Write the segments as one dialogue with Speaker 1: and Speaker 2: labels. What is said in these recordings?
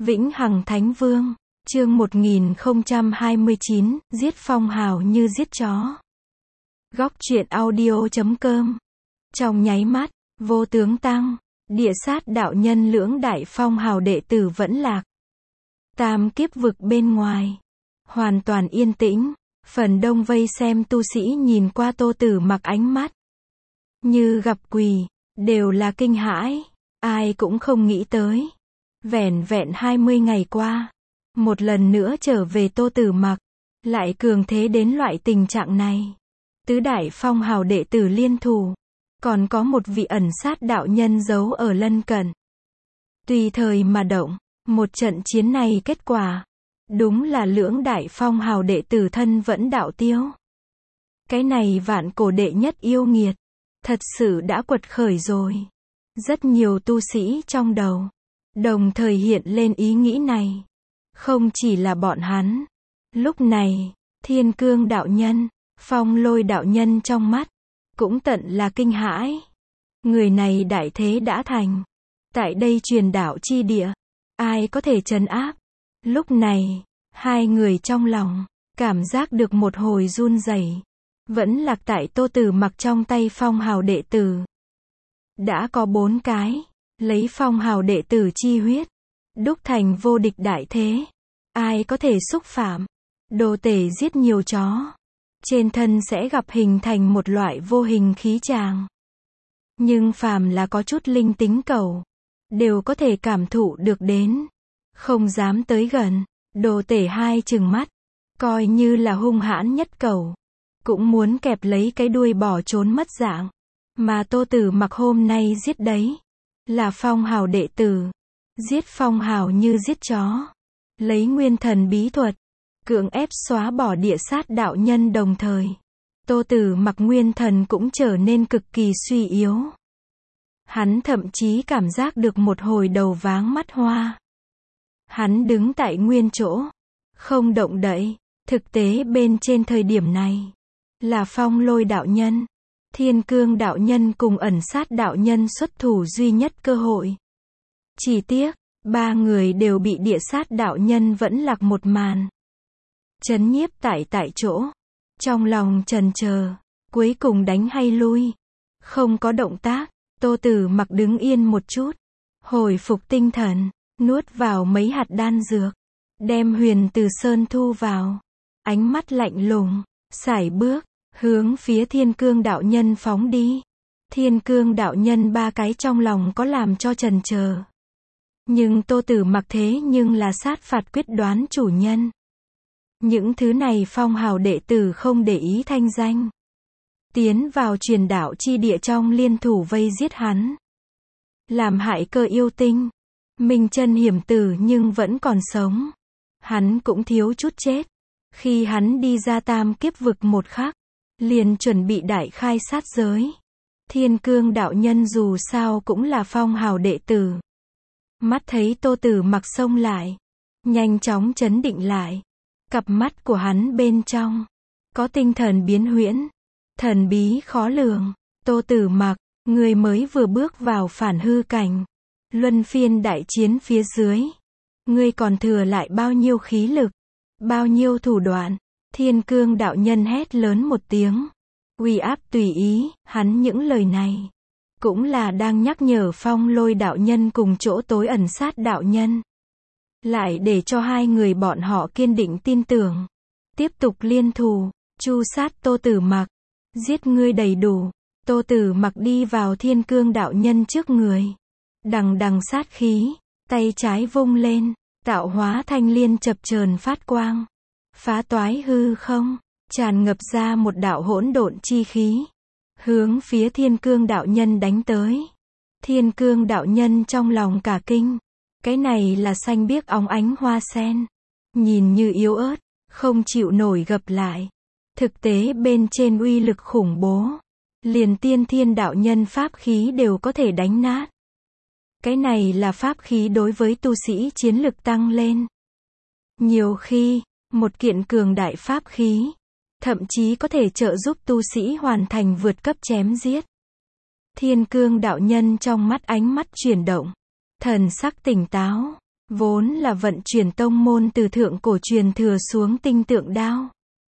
Speaker 1: Vĩnh Hằng Thánh Vương, chương 1029, giết phong hào như giết chó. Góc truyện audio.com. Trong nháy mắt, vô tướng tăng, địa sát đạo nhân lưỡng đại phong hào đệ tử vẫn lạc. Tam kiếp vực bên ngoài, hoàn toàn yên tĩnh, phần đông vây xem tu sĩ nhìn qua Tô Tử Mặc ánh mắt như gặp quỷ, đều là kinh hãi, ai cũng không nghĩ tới. Vẻn vẹn 20 ngày qua, một lần nữa trở về Tô Tử Mặc, lại cường thế đến loại tình trạng này. Tứ đại phong hào đệ tử liên thủ, còn có một vị ẩn sát đạo nhân giấu ở lân cận. Tùy thời mà động, một trận chiến này kết quả, đúng là lưỡng đại phong hào đệ tử thân vẫn đạo tiêu. Cái này vạn cổ đệ nhất yêu nghiệt, thật sự đã quật khởi rồi. Rất nhiều tu sĩ trong đầu đồng thời hiện lên ý nghĩ này. Không chỉ là bọn hắn. Lúc này, Thiên Cương đạo nhân, Phong Lôi đạo nhân trong mắt cũng tận là kinh hãi. Người này đại thế đã thành. Tại đây truyền đạo chi địa, ai có thể trấn áp? Lúc này, hai người trong lòng cảm giác được một hồi run rẩy. Vẫn lạc tại Tô Tử Mặc trong tay phong hào đệ tử. Đã có 4 cái, lấy phong hào đệ tử chi huyết, đúc thành vô địch đại thế. Ai có thể xúc phạm? Đồ tể giết nhiều chó, trên thân sẽ gặp hình thành một loại vô hình khí tràng. Nhưng phàm là có chút linh tính cầu, đều có thể cảm thụ được đến. Không dám tới gần, đồ tể hai trừng mắt, coi như là hung hãn nhất cầu, cũng muốn kẹp lấy cái đuôi bỏ trốn mất dạng. Mà Tô Tử Mặc hôm nay giết đấy, là phong hào đệ tử. Giết phong hào như giết chó. Lấy nguyên thần bí thuật, cưỡng ép xóa bỏ địa sát đạo nhân đồng thời. Tô Tử Mặc nguyên thần cũng trở nên cực kỳ suy yếu. Hắn thậm chí cảm giác được một hồi đầu váng mắt hoa. Hắn đứng tại nguyên chỗ, không động đậy. Thực tế bên trên thời điểm này, là Phong Lôi đạo nhân, Thiên Cương đạo nhân cùng ẩn sát đạo nhân xuất thủ duy nhất cơ hội. Chỉ tiếc, ba người đều bị địa sát đạo nhân vẫn lạc một màn. Chấn nhiếp tại chỗ, trong lòng chần chờ, cuối cùng đánh hay lui. Không có động tác, Tô Tử Mặc đứng yên một chút, hồi phục tinh thần, nuốt vào mấy hạt đan dược, đem Huyền Từ Sơn thu vào, ánh mắt lạnh lùng, sải bước, hướng phía Thiên Cương đạo nhân phóng đi. Thiên Cương đạo nhân ba cái trong lòng có làm cho chần chờ. Nhưng Tô Tử Mặc thế nhưng là sát phạt quyết đoán chủ nhân. Những thứ này phong hào đệ tử không để ý thanh danh. Tiến vào truyền đạo chi địa trong liên thủ vây giết hắn. Làm hại cơ yêu tinh. Minh chân hiểm tử nhưng vẫn còn sống. Hắn cũng thiếu chút chết. Khi hắn đi ra tam kiếp vực một khắc, liền chuẩn bị đại khai sát giới. Thiên Cương đạo nhân dù sao cũng là phong hào đệ tử. Mắt thấy Tô Tử Mặc xông lại, nhanh chóng trấn định lại. Cặp mắt của hắn bên trong có tinh thần biến huyễn, thần bí khó lường. Tô Tử Mặc, người mới vừa bước vào phản hư cảnh, luân phiên đại chiến phía dưới, ngươi còn thừa lại bao nhiêu khí lực, bao nhiêu thủ đoạn? Thiên Cương đạo nhân hét lớn một tiếng, uy áp tùy ý. Hắn những lời này cũng là đang nhắc nhở Phong Lôi đạo nhân cùng chỗ tối ẩn sát đạo nhân. Lại để cho hai người bọn họ kiên định tin tưởng. Tiếp tục liên thủ, tru sát Tô Tử Mặc. Giết ngươi đầy đủ. Tô Tử Mặc đi vào Thiên Cương đạo nhân trước người. Đằng đằng sát khí, tay trái vung lên, tạo hóa thanh liên chập chờn phát quang. Phá toái hư không, tràn ngập ra một đạo hỗn độn chi khí. Hướng phía Thiên Cương đạo nhân đánh tới. Thiên Cương đạo nhân trong lòng cả kinh. Cái này là xanh biếc óng ánh hoa sen. Nhìn như yếu ớt, không chịu nổi gập lại. Thực tế bên trên uy lực khủng bố. Liền tiên thiên đạo nhân pháp khí đều có thể đánh nát. Cái này là pháp khí đối với tu sĩ chiến lực tăng lên. Nhiều khi, một kiện cường đại pháp khí, thậm chí có thể trợ giúp tu sĩ hoàn thành vượt cấp chém giết. Thiên Cương đạo nhân trong mắt ánh mắt chuyển động, thần sắc tỉnh táo, vốn là vận chuyển tông môn từ thượng cổ truyền thừa xuống tinh tượng đao,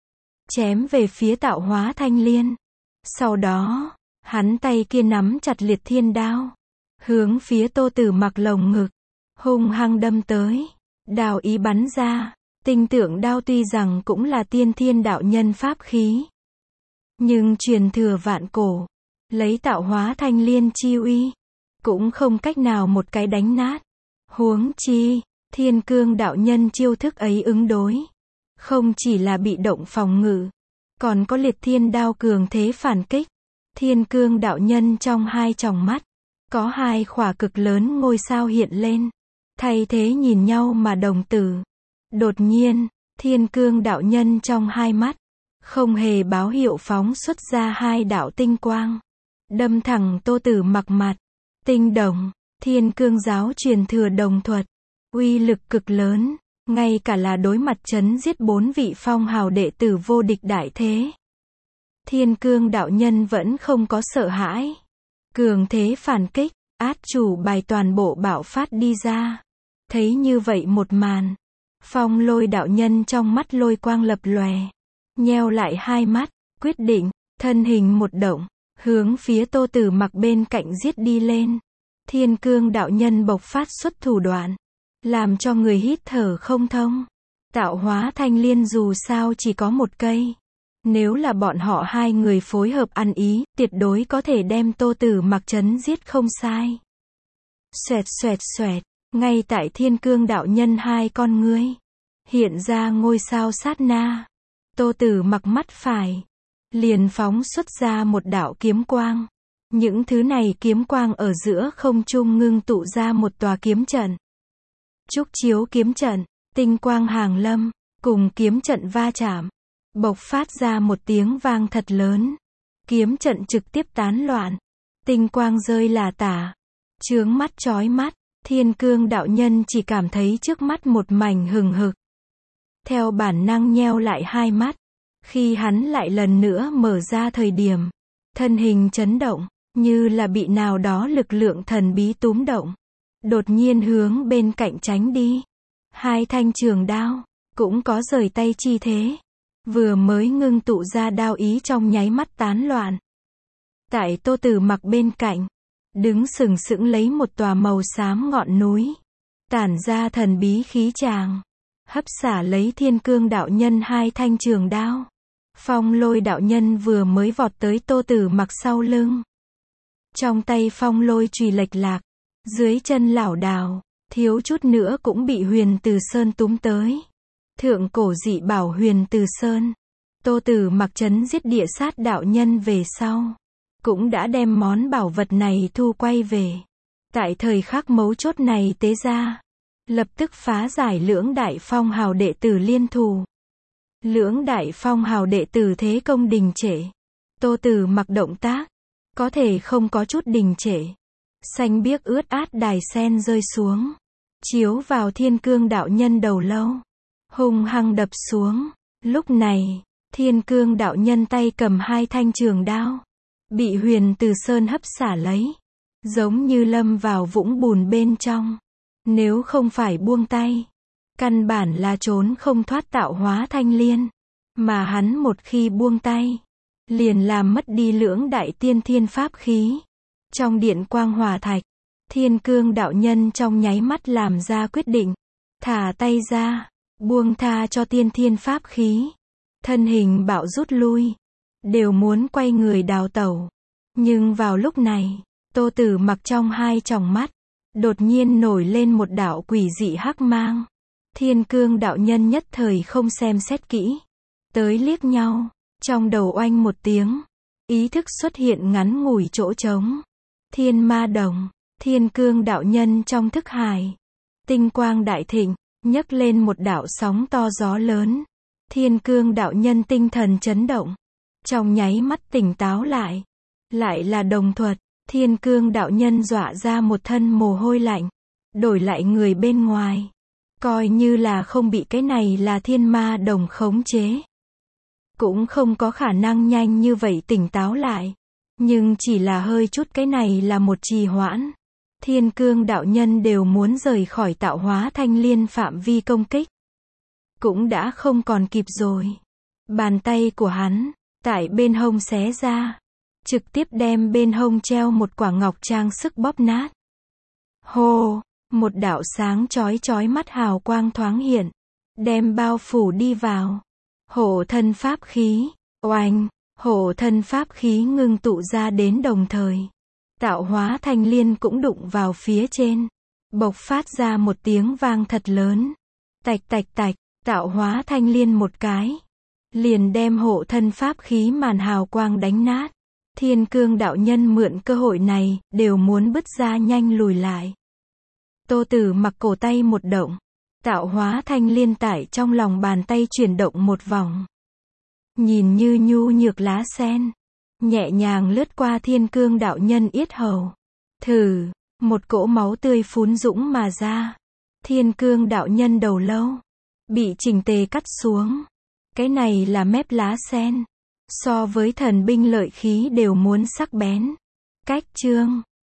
Speaker 1: chém về phía Tạo Hóa Thanh Liên. Sau đó, hắn tay kia nắm chặt Liệt Thiên Đao, hướng phía Tô Tử Mặc lồng ngực, hung hăng đâm tới. Đao ý bắn ra, tinh tượng đao tuy rằng cũng là tiên thiên đạo nhân pháp khí, nhưng truyền thừa vạn cổ, lấy Tạo Hóa Thanh Liên chi uy, cũng không cách nào một cái đánh nát. Huống chi, Thiên Cương đạo nhân chiêu thức ấy ứng đối, không chỉ là bị động phòng ngự, còn có Liệt Thiên Đao cường thế phản kích. Thiên Cương đạo nhân trong hai tròng mắt, có hai khỏa cực lớn ngôi sao hiện lên, thay thế nhìn nhau mà đồng tử. Đột nhiên, Thiên Cương đạo nhân trong hai mắt, không hề báo hiệu phóng xuất ra hai đạo tinh quang, đâm thẳng Tô Tử Mặc mặt. Tinh đồng, Thiên Cương giáo truyền thừa đồng thuật, uy lực cực lớn, ngay cả là đối mặt chấn giết 4 vị phong hào đệ tử vô địch đại thế, Thiên Cương đạo nhân vẫn không có sợ hãi. Cường thế phản kích, át chủ bài toàn bộ bạo phát đi ra. Thấy như vậy một màn, Phong Lôi đạo nhân trong mắt lôi quang lập lòe, nheo lại hai mắt, quyết định, thân hình một động, hướng phía Tô Tử Mặc bên cạnh giết đi lên. Thiên Cương đạo nhân bộc phát xuất thủ đoạn, làm cho người hít thở không thông. Tạo Hóa Thanh Liên dù sao chỉ có một cây, nếu là bọn họ hai người phối hợp ăn ý, tuyệt đối có thể đem Tô Tử Mặc chấn giết không sai. Xoẹt xoẹt xoẹt, ngay tại Thiên Cương đạo nhân hai con ngươi hiện ra ngôi sao sát na, Tô Tử Mặc mắt phải liền phóng xuất ra một đạo kiếm quang. Những thứ này kiếm quang ở giữa không trung ngưng tụ ra một tòa kiếm trận. Trúc Chiếu kiếm trận, tinh quang hàng lâm, cùng kiếm trận va chạm, bộc phát ra một tiếng vang thật lớn. Kiếm trận trực tiếp tán loạn, tinh quang rơi lả tả, chướng mắt chói mắt. Thiên Cương đạo nhân chỉ cảm thấy trước mắt một mảnh hừng hực, theo bản năng nheo lại hai mắt. Khi hắn lại lần nữa mở ra thời điểm, thân hình chấn động, như là bị nào đó lực lượng thần bí túm động, đột nhiên hướng bên cạnh tránh đi. Hai thanh trường đao cũng có rời tay chi thế, vừa mới ngưng tụ ra đao ý trong nháy mắt tán loạn. Tại Tô Tử Mặc bên cạnh, đứng sừng sững lấy một tòa màu xám ngọn núi, tản ra thần bí khí tràng, hấp xả lấy Thiên Cương đạo nhân hai thanh trường đao. Phong Lôi đạo nhân vừa mới vọt tới Tô Tử Mặc sau lưng, trong tay phong lôi chùy lệch lạc, dưới chân lảo đảo, thiếu chút nữa cũng bị Huyền Từ Sơn túm tới. Thượng cổ dị bảo Huyền Từ Sơn, Tô Tử Mặc chấn giết Địa Sát đạo nhân về sau, cũng đã đem món bảo vật này thu quay về. Tại thời khắc mấu chốt này tế ra, lập tức phá giải lưỡng đại phong hào đệ tử liên thủ. Lưỡng đại phong hào đệ tử thế công đình trệ. Tô Tử Mặc động tác, có thể không có chút đình trệ. Xanh biếc ướt át đài sen rơi xuống, chiếu vào Thiên Cương đạo nhân đầu lâu, hung hăng đập xuống. Lúc này, Thiên Cương đạo nhân tay cầm hai thanh trường đao, bị Huyền Từ Sơn hấp xả lấy, giống như lâm vào vũng bùn bên trong. Nếu không phải buông tay, căn bản là trốn không thoát Tạo Hóa Thanh Liên. Mà hắn một khi buông tay, liền làm mất đi lưỡng đại tiên thiên pháp khí. Trong điện quang hỏa thạch, Thiên Cương đạo nhân trong nháy mắt làm ra quyết định, thả tay ra, buông tha cho tiên thiên pháp khí. Thân hình bạo rút lui, đều muốn quay người đào tẩu. Nhưng vào lúc này, Tô Tử Mặc trong hai tròng mắt, đột nhiên nổi lên một đạo quỷ dị hắc mang. Thiên Cương đạo nhân nhất thời không xem xét kỹ, tới liếc nhau, trong đầu oanh một tiếng, ý thức xuất hiện ngắn ngủi chỗ trống. Thiên Ma Đồng, Thiên Cương đạo nhân trong thức hải, tinh quang đại thịnh, nhấc lên một đạo sóng to gió lớn. Thiên Cương đạo nhân tinh thần chấn động, trong nháy mắt tỉnh táo lại. Lại là đồng thuật, Thiên Cương đạo nhân dọa ra một thân mồ hôi lạnh, đổi lại người bên ngoài, coi như là không bị cái này là Thiên Ma Đồng khống chế, cũng không có khả năng nhanh như vậy tỉnh táo lại. Nhưng chỉ là hơi chút cái này là một trì hoãn, Thiên Cương đạo nhân đều muốn rời khỏi Tạo Hóa Thanh Liên phạm vi công kích. Cũng đã không còn kịp rồi. Bàn tay của hắn, tại bên hông xé ra. Trực tiếp đem bên hông treo một quả ngọc trang sức bóp nát. Hô, một đạo sáng chói chói mắt hào quang thoáng hiện. Đem bao phủ đi vào. Hộ thân pháp khí, oanh, hộ thân pháp khí ngưng tụ ra đến đồng thời. Tạo Hóa Thanh Liên cũng đụng vào phía trên. Bộc phát ra một tiếng vang thật lớn. Tạch tạch tạch, Tạo Hóa Thanh Liên một cái. Liền đem hộ thân pháp khí màn hào quang đánh nát. Thiên Cương đạo nhân mượn cơ hội này, đều muốn bứt ra nhanh lùi lại. Tô Tử Mặc cổ tay một động. Tạo Hóa Thanh Liên tại trong lòng bàn tay chuyển động một vòng. Nhìn như nhu nhược lá sen. Nhẹ nhàng lướt qua Thiên Cương đạo nhân yết hầu. Thử, một cỗ máu tươi phún dũng mà ra. Thiên Cương đạo nhân đầu lâu. Bị chỉnh tề cắt xuống. Cái này là mép lá sen. So với thần binh lợi khí đều muốn sắc bén. Cách chương